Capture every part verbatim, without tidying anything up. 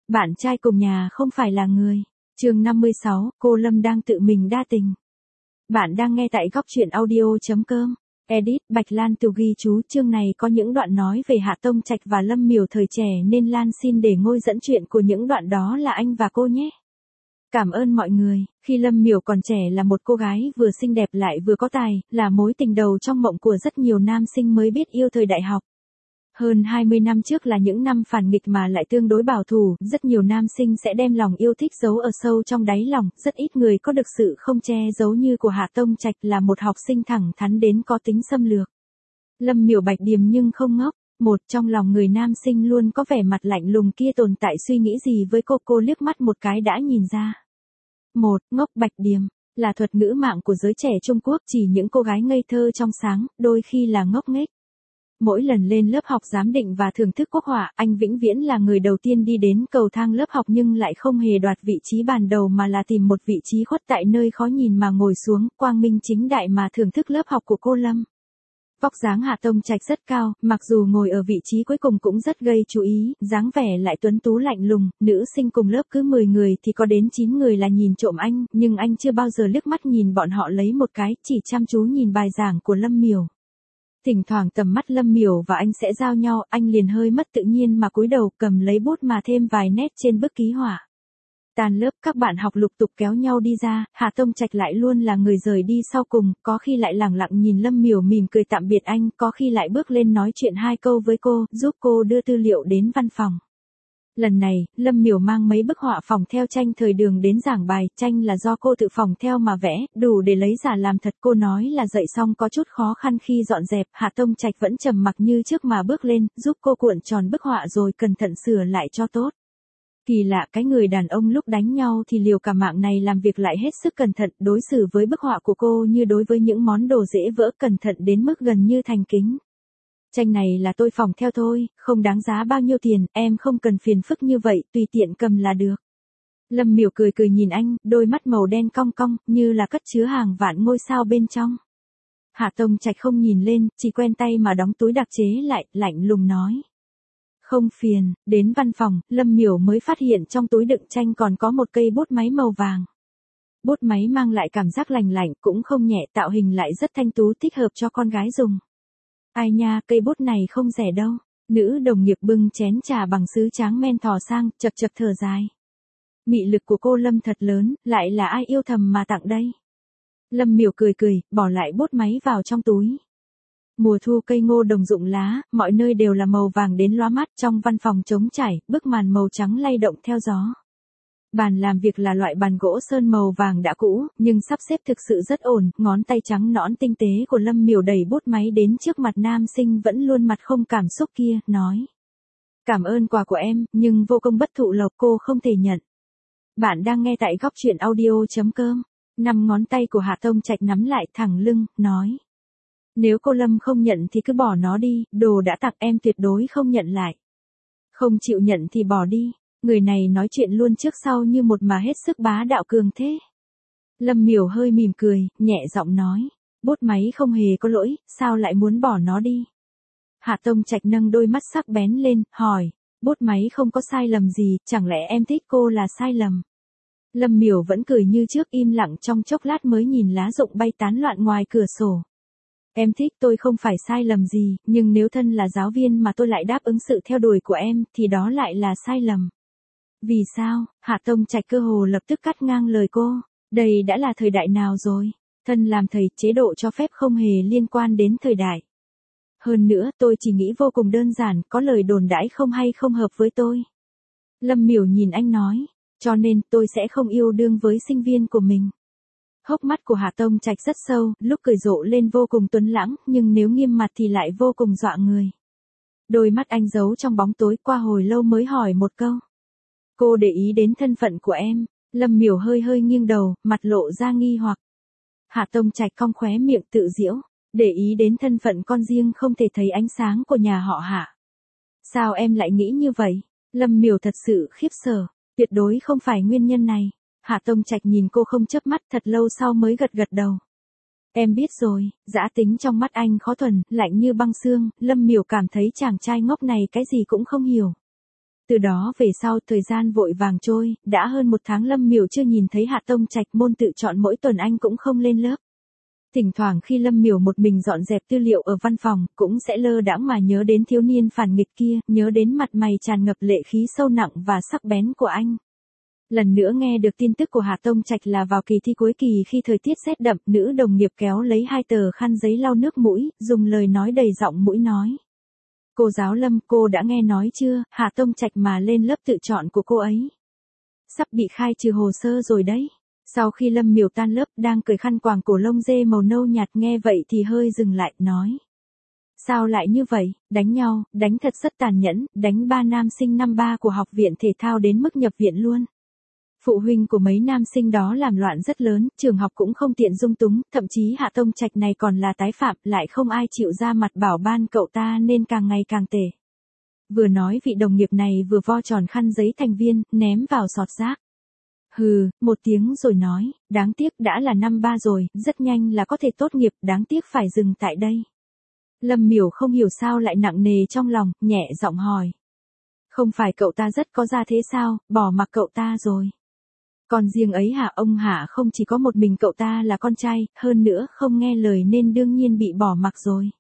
Bạn trai cùng nhà không phải là người. Chương năm mươi sáu, cô Lâm đang tự mình đa tình. Bạn đang nghe tại góc truyện audio.com. Edit, Bạch Lan từ ghi chú. Chương này có những đoạn nói về Hạ Tông Trạch và Lâm Miểu thời trẻ nên Lan xin để ngôi dẫn chuyện của những đoạn đó là anh và cô nhé. Cảm ơn mọi người. Khi Lâm Miểu còn trẻ là một cô gái vừa xinh đẹp lại vừa có tài, là mối tình đầu trong mộng của rất nhiều nam sinh mới biết yêu thời đại học. Hơn hai mươi năm trước là những năm phản nghịch mà lại tương đối bảo thủ, rất nhiều nam sinh sẽ đem lòng yêu thích giấu ở sâu trong đáy lòng, rất ít người có được sự không che giấu như của Hạ Tông Trạch, là một học sinh thẳng thắn đến có tính xâm lược. Lâm Miểu bạch điềm nhưng không ngốc, một trong lòng người nam sinh luôn có vẻ mặt lạnh lùng kia tồn tại suy nghĩ gì với cô, cô liếc mắt một cái đã nhìn ra. Một, ngốc bạch điềm, là thuật ngữ mạng của giới trẻ Trung Quốc chỉ những cô gái ngây thơ trong sáng, đôi khi là ngốc nghếch. Mỗi lần lên lớp học giám định và thưởng thức quốc họa, anh vĩnh viễn là người đầu tiên đi đến cầu thang lớp học nhưng lại không hề đoạt vị trí bàn đầu mà là tìm một vị trí khuất tại nơi khó nhìn mà ngồi xuống, quang minh chính đại mà thưởng thức lớp học của cô Lâm. Vóc dáng Hạ Tông Trạch rất cao, mặc dù ngồi ở vị trí cuối cùng cũng rất gây chú ý, dáng vẻ lại tuấn tú lạnh lùng, nữ sinh cùng lớp cứ mười người thì có đến chín người là nhìn trộm anh, nhưng anh chưa bao giờ liếc mắt nhìn bọn họ lấy một cái, chỉ chăm chú nhìn bài giảng của Lâm Miểu. Thỉnh thoảng tầm mắt Lâm Miểu và anh sẽ giao nhau, anh liền hơi mất tự nhiên mà cúi đầu cầm lấy bút mà thêm vài nét trên bức ký họa. Tan lớp các bạn học lục tục kéo nhau đi ra, Hạ Tông Trạch lại luôn là người rời đi sau cùng, có khi lại lẳng lặng nhìn Lâm Miểu mỉm cười tạm biệt anh, có khi lại bước lên nói chuyện hai câu với cô, giúp cô đưa tư liệu đến văn phòng. Lần này, Lâm Miểu mang mấy bức họa phỏng theo tranh thời đường đến giảng bài, tranh là do cô tự phỏng theo mà vẽ, đủ để lấy giả làm thật. Cô nói là dạy xong có chút khó khăn khi dọn dẹp, Hạ Tông Trạch vẫn trầm mặc như trước mà bước lên, giúp cô cuộn tròn bức họa rồi cẩn thận sửa lại cho tốt. Kỳ lạ, cái người đàn ông lúc đánh nhau thì liều cả mạng này làm việc lại hết sức cẩn thận, đối xử với bức họa của cô như đối với những món đồ dễ vỡ, cẩn thận đến mức gần như thành kính. Tranh này là tôi phỏng theo thôi, không đáng giá bao nhiêu tiền, em không cần phiền phức như vậy, tùy tiện cầm là được. Lâm Miểu cười cười nhìn anh, đôi mắt màu đen cong cong, như là cất chứa hàng vạn ngôi sao bên trong. Hạ Tông Trạch không nhìn lên, chỉ quen tay mà đóng túi đặc chế lại, lạnh lùng nói. Không phiền. Đến văn phòng, Lâm Miểu mới phát hiện trong túi đựng tranh còn có một cây bút máy màu vàng. Bút máy mang lại cảm giác lành lạnh, cũng không nhẹ, tạo hình lại rất thanh tú, thích hợp cho con gái dùng. Ai nha, cây bút này không rẻ đâu. Nữ đồng nghiệp bưng chén trà bằng sứ tráng men thò sang, chật chật thở dài. Mị lực của cô Lâm thật lớn, lại là ai yêu thầm mà tặng đây. Lâm Miểu cười cười, bỏ lại bút máy vào trong túi. Mùa thu cây ngô đồng rụng lá, mọi nơi đều là màu vàng đến lóa mắt, trong văn phòng trống trải, bức màn màu trắng lay động theo gió. Bàn làm việc là loại bàn gỗ sơn màu vàng đã cũ, nhưng sắp xếp thực sự rất ổn, ngón tay trắng nõn tinh tế của Lâm Miểu đẩy bút máy đến trước mặt nam sinh vẫn luôn mặt không cảm xúc kia, nói. Cảm ơn quà của em, nhưng vô công bất thụ lộc, cô không thể nhận. Bạn đang nghe tại góc truyện audio.com. Năm ngón tay của Hạ Tông Trạch nắm lại thẳng lưng, nói. Nếu cô Lâm không nhận thì cứ bỏ nó đi, đồ đã tặng em tuyệt đối không nhận lại. Không chịu nhận thì bỏ đi. Người này nói chuyện luôn trước sau như một mà hết sức bá đạo cường thế. Lâm Miểu hơi mỉm cười, nhẹ giọng nói. Bút máy không hề có lỗi, sao lại muốn bỏ nó đi? Hạ Tông Trạch nâng đôi mắt sắc bén lên, hỏi. Bút máy không có sai lầm gì, chẳng lẽ em thích cô là sai lầm? Lâm Miểu vẫn cười như trước, im lặng trong chốc lát mới nhìn lá rụng bay tán loạn ngoài cửa sổ. Em thích tôi không phải sai lầm gì, nhưng nếu thân là giáo viên mà tôi lại đáp ứng sự theo đuổi của em, thì đó lại là sai lầm. Vì sao? Hạ Tông Trạch cơ hồ lập tức cắt ngang lời cô. Đây đã là thời đại nào rồi? Thân làm thầy, chế độ cho phép không hề liên quan đến thời đại. Hơn nữa, tôi chỉ nghĩ vô cùng đơn giản, có lời đồn đãi không hay không hợp với tôi. Lâm Miểu nhìn anh nói, cho nên tôi sẽ không yêu đương với sinh viên của mình. Hốc mắt của Hạ Tông Trạch rất sâu, lúc cười rộ lên vô cùng tuấn lãng, nhưng nếu nghiêm mặt thì lại vô cùng dọa người. Đôi mắt anh giấu trong bóng tối, qua hồi lâu mới hỏi một câu. Cô để ý đến thân phận của em. Lâm Miểu hơi hơi nghiêng đầu, mặt lộ ra nghi hoặc. Hạ Tông Trạch cong khóe miệng tự giễu. Để ý đến thân phận con riêng không thể thấy ánh sáng của nhà họ Hạ. Sao em lại nghĩ như vậy? Lâm Miểu thật sự khiếp sợ. Tuyệt đối không phải nguyên nhân này. Hạ Tông Trạch nhìn cô không chớp mắt, thật lâu sau mới gật gật đầu. Em biết rồi. Dã tính trong mắt anh khó thuần, lạnh như băng xương. Lâm Miểu cảm thấy chàng trai ngốc này cái gì cũng không hiểu. Từ đó về sau thời gian vội vàng trôi, đã hơn một tháng Lâm Miểu chưa nhìn thấy Hạ Tông Trạch, môn tự chọn mỗi tuần anh cũng không lên lớp. Thỉnh thoảng khi Lâm Miểu một mình dọn dẹp tư liệu ở văn phòng, cũng sẽ lơ đãng mà nhớ đến thiếu niên phản nghịch kia, nhớ đến mặt mày tràn ngập lệ khí sâu nặng và sắc bén của anh. Lần nữa nghe được tin tức của Hạ Tông Trạch là vào kỳ thi cuối kỳ khi thời tiết rét đậm, nữ đồng nghiệp kéo lấy hai tờ khăn giấy lau nước mũi, dùng lời nói đầy giọng mũi nói. Cô giáo Lâm, cô đã nghe nói chưa, Hạ Tông Trạch mà lên lớp tự chọn của cô ấy. Sắp bị khai trừ hồ sơ rồi đấy. Sau khi Lâm Miểu tan lớp đang cởi khăn quàng cổ lông dê màu nâu nhạt nghe vậy thì hơi dừng lại, nói. Sao lại như vậy, đánh nhau, đánh thật rất tàn nhẫn, đánh ba nam sinh năm ba của học viện thể thao đến mức nhập viện luôn. Phụ huynh của mấy nam sinh đó làm loạn rất lớn, trường học cũng không tiện dung túng, thậm chí Hạ Tông Trạch này còn là tái phạm, lại không ai chịu ra mặt bảo ban cậu ta nên càng ngày càng tệ. Vừa nói vị đồng nghiệp này vừa vo tròn khăn giấy thành viên, ném vào sọt rác. Hừ, một tiếng rồi nói, đáng tiếc đã là năm ba rồi, rất nhanh là có thể tốt nghiệp, đáng tiếc phải dừng tại đây. Lâm Miểu không hiểu sao lại nặng nề trong lòng, nhẹ giọng hỏi. Không phải cậu ta rất có gia thế sao, bỏ mặc cậu ta rồi. Còn riêng ấy hả, ông Hạ không chỉ có một mình cậu ta là con trai, hơn nữa không nghe lời nên đương nhiên bị bỏ mặc rồi.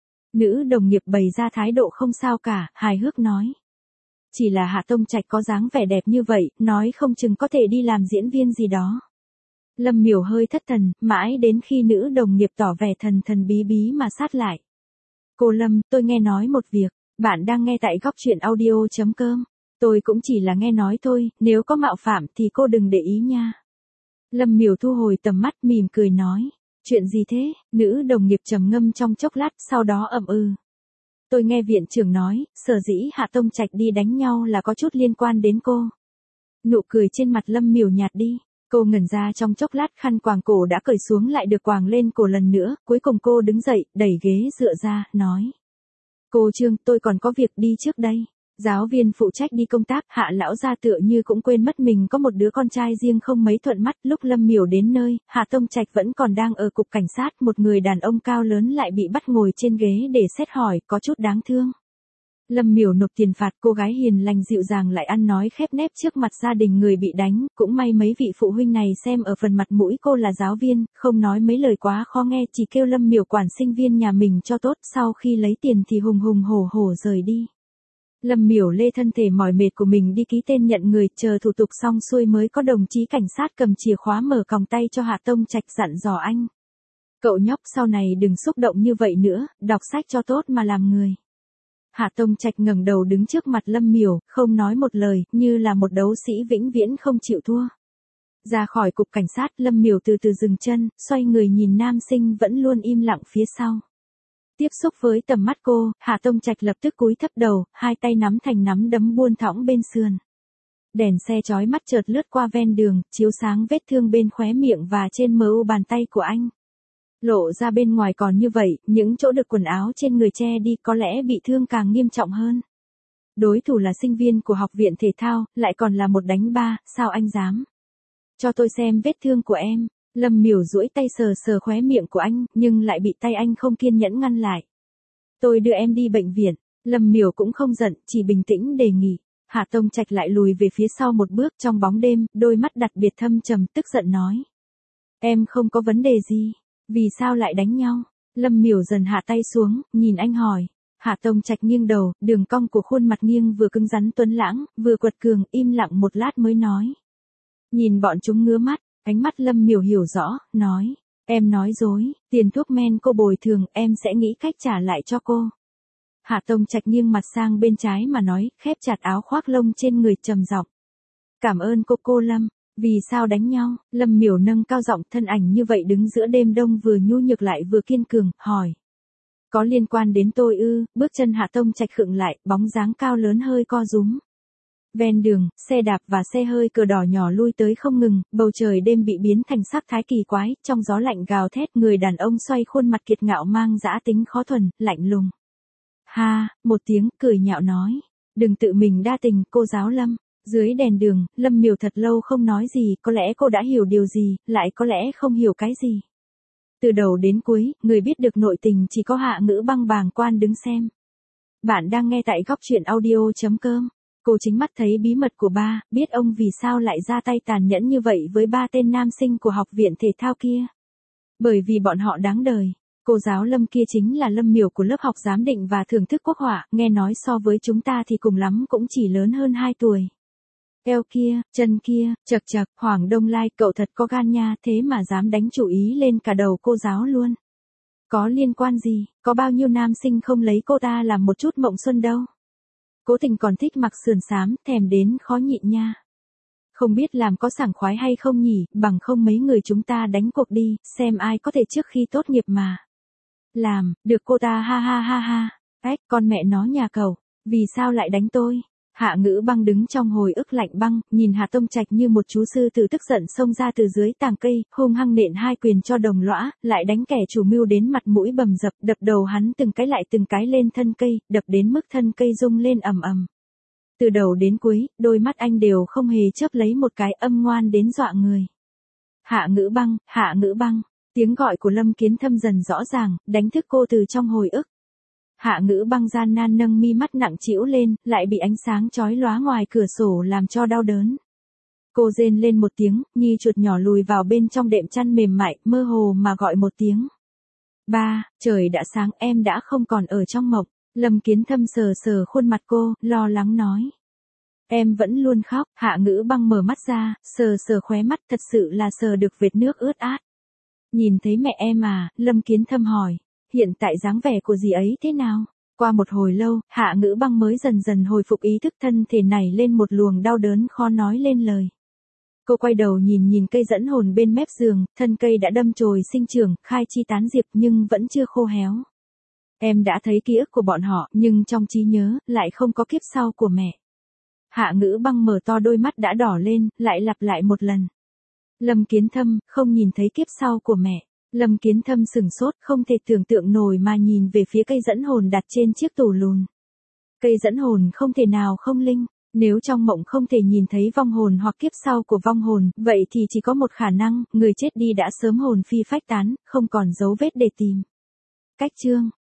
Nữ đồng nghiệp bày ra thái độ không sao cả, hài hước nói. Chỉ là Hạ Tông Trạch có dáng vẻ đẹp như vậy, nói không chừng có thể đi làm diễn viên gì đó. Lâm Miểu hơi thất thần, mãi đến khi nữ đồng nghiệp tỏ vẻ thần thần bí bí mà sát lại. Cô Lâm, tôi nghe nói một việc, bạn đang nghe tại góc truyện audio chấm com. Tôi cũng chỉ là nghe nói thôi, nếu có mạo phạm thì cô đừng để ý nha. Lâm Miểu thu hồi tầm mắt mỉm cười nói. Chuyện gì thế? Nữ đồng nghiệp trầm ngâm trong chốc lát, sau đó ậm ừ. Tôi nghe viện trưởng nói, sở dĩ Hạ Tông Trạch đi đánh nhau là có chút liên quan đến cô. Nụ cười trên mặt Lâm Miểu nhạt đi. Cô ngẩn ra trong chốc lát, khăn quàng cổ đã cởi xuống lại được quàng lên cổ lần nữa, cuối cùng cô đứng dậy, đẩy ghế dựa ra, nói. Cô Trương, tôi còn có việc đi trước đây. Giáo viên phụ trách đi công tác, Hạ lão gia tựa như cũng quên mất mình có một đứa con trai riêng không mấy thuận mắt. Lúc Lâm Miểu đến nơi, Hạ Tông Trạch vẫn còn đang ở cục cảnh sát, một người đàn ông cao lớn lại bị bắt ngồi trên ghế để xét hỏi, có chút đáng thương. Lâm Miểu nộp tiền phạt, cô gái hiền lành dịu dàng lại ăn nói khép nép trước mặt gia đình người bị đánh, cũng may mấy vị phụ huynh này xem ở phần mặt mũi cô là giáo viên, không nói mấy lời quá khó nghe, chỉ kêu Lâm Miểu quản sinh viên nhà mình cho tốt, sau khi lấy tiền thì hùng hùng hổ hổ rời đi. Lâm Miểu lê thân thể mỏi mệt của mình đi ký tên nhận người, chờ thủ tục xong xuôi mới có đồng chí cảnh sát cầm chìa khóa mở còng tay cho Hạ Tông Trạch, dặn dò anh. Cậu nhóc sau này đừng xúc động như vậy nữa, đọc sách cho tốt mà làm người. Hạ Tông Trạch ngẩng đầu đứng trước mặt Lâm Miểu, không nói một lời, như là một đấu sĩ vĩnh viễn không chịu thua. Ra khỏi cục cảnh sát, Lâm Miểu từ từ dừng chân, xoay người nhìn nam sinh vẫn luôn im lặng phía sau. Tiếp xúc với tầm mắt cô, Hạ Tông Trạch lập tức cúi thấp đầu, hai tay nắm thành nắm đấm buông thõng bên sườn. Đèn xe chói mắt chợt lướt qua ven đường, chiếu sáng vết thương bên khóe miệng và trên mờ u bàn tay của anh. Lộ ra bên ngoài còn như vậy, những chỗ được quần áo trên người che đi có lẽ bị thương càng nghiêm trọng hơn. Đối thủ là sinh viên của học viện thể thao, lại còn là một đánh ba, sao anh dám? Cho tôi xem vết thương của em. Lâm Miểu duỗi tay sờ sờ khóe miệng của anh, nhưng lại bị tay anh không kiên nhẫn ngăn lại. Tôi đưa em đi bệnh viện. Lâm Miểu cũng không giận, chỉ bình tĩnh đề nghị. Hạ Tông Trạch lại lùi về phía sau một bước, trong bóng đêm, đôi mắt đặc biệt thâm trầm, tức giận nói. Em không có vấn đề gì. Vì sao lại đánh nhau? Lâm Miểu dần hạ tay xuống, nhìn anh hỏi. Hạ Tông Trạch nghiêng đầu, đường cong của khuôn mặt nghiêng vừa cứng rắn tuấn lãng, vừa quật cường, im lặng một lát mới nói. Nhìn bọn chúng ngứa mắt, ánh mắt Lâm Miểu hiểu rõ, nói. Em nói dối, tiền thuốc men cô bồi thường, em sẽ nghĩ cách trả lại cho cô. Hạ Tông Trạch nghiêng mặt sang bên trái mà nói, khép chặt áo khoác lông trên người trầm giọng. Cảm ơn cô cô Lâm. Vì sao đánh nhau? Lâm Miểu nâng cao giọng, thân ảnh như vậy đứng giữa đêm đông vừa nhu nhược lại vừa kiên cường, hỏi. Có liên quan đến tôi ư? Bước chân Hạ Tông Trạch khựng lại, bóng dáng cao lớn hơi co rúm. Ven đường, xe đạp và xe hơi cờ đỏ nhỏ lui tới không ngừng, bầu trời đêm bị biến thành sắc thái kỳ quái, trong gió lạnh gào thét, người đàn ông xoay khuôn mặt kiệt ngạo mang dã tính khó thuần, lạnh lùng. Ha, một tiếng, cười nhạo nói. Đừng tự mình đa tình, cô giáo Lâm. Dưới đèn đường, Lâm Miểu thật lâu không nói gì, có lẽ cô đã hiểu điều gì, lại có lẽ không hiểu cái gì. Từ đầu đến cuối, người biết được nội tình chỉ có Hạ Ngữ Băng bàng quan đứng xem. Bạn đang nghe tại góc truyện audio chấm com. Cô chính mắt thấy bí mật của ba, biết ông vì sao lại ra tay tàn nhẫn như vậy với ba tên nam sinh của học viện thể thao kia. Bởi vì bọn họ đáng đời. Cô giáo Lâm kia chính là Lâm Miểu của lớp học giám định và thưởng thức quốc họa, nghe nói so với chúng ta thì cùng lắm cũng chỉ lớn hơn hai tuổi. Eo kia, chân kia, chật chật, Hoàng Đông Lai, cậu thật có gan nha, thế mà dám đánh chủ ý lên cả đầu cô giáo luôn. Có liên quan gì, có bao nhiêu nam sinh không lấy cô ta làm một chút mộng xuân đâu. Cố Tình còn thích mặc sườn xám, thèm đến khó nhịn nha. Không biết làm có sảng khoái hay không nhỉ, bằng không mấy người chúng ta đánh cuộc đi, xem ai có thể trước khi tốt nghiệp mà. Làm, được cô ta ha ha ha ha. Ếch, con mẹ nó nhà cậu, vì sao lại đánh tôi? Hạ Ngữ Băng đứng trong hồi ức lạnh băng, nhìn Hà Tông Trạch như một chú sư tử tức giận xông ra từ dưới tàng cây, hung hăng nện hai quyền cho đồng lõa, lại đánh kẻ chủ mưu đến mặt mũi bầm dập, đập đầu hắn từng cái lại từng cái lên thân cây, đập đến mức thân cây rung lên ầm ầm. Từ đầu đến cuối, đôi mắt anh đều không hề chớp lấy một cái, âm ngoan đến dọa người. Hạ Ngữ Băng, Hạ Ngữ Băng, tiếng gọi của Lâm Kiến Thâm dần rõ ràng, đánh thức cô từ trong hồi ức. Hạ Ngữ Băng gian nan nâng mi mắt nặng trĩu lên, lại bị ánh sáng chói lóa ngoài cửa sổ làm cho đau đớn. Cô rên lên một tiếng, như chuột nhỏ lùi vào bên trong đệm chăn mềm mại, mơ hồ mà gọi một tiếng. Ba, trời đã sáng, em đã không còn ở trong mộng. Lâm Kiến Thâm sờ sờ khuôn mặt cô, lo lắng nói. Em vẫn luôn khóc. Hạ Ngữ Băng mở mắt ra, sờ sờ khóe mắt, thật sự là sờ được vệt nước ướt át. Nhìn thấy mẹ em à, Lâm Kiến Thâm hỏi. Hiện tại dáng vẻ của dì ấy thế nào? Qua một hồi lâu, Hạ Ngữ Băng mới dần dần hồi phục ý thức, thân thể nảy lên một luồng đau đớn khó nói lên lời. Cô quay đầu nhìn nhìn cây dẫn hồn bên mép giường, thân cây đã đâm chồi sinh trưởng, khai chi tán diệp nhưng vẫn chưa khô héo. Em đã thấy ký ức của bọn họ, nhưng trong trí nhớ, lại không có kiếp sau của mẹ. Hạ Ngữ Băng mở to đôi mắt đã đỏ lên, lại lặp lại một lần. Lâm Kiến Thâm, không nhìn thấy kiếp sau của mẹ. Lâm Kiến Thâm sừng sốt, không thể tưởng tượng nổi mà nhìn về phía cây dẫn hồn đặt trên chiếc tủ lùn. Cây dẫn hồn không thể nào không linh. Nếu trong mộng không thể nhìn thấy vong hồn hoặc kiếp sau của vong hồn, vậy thì chỉ có một khả năng, người chết đi đã sớm hồn phi phách tán, không còn dấu vết để tìm. Cách chương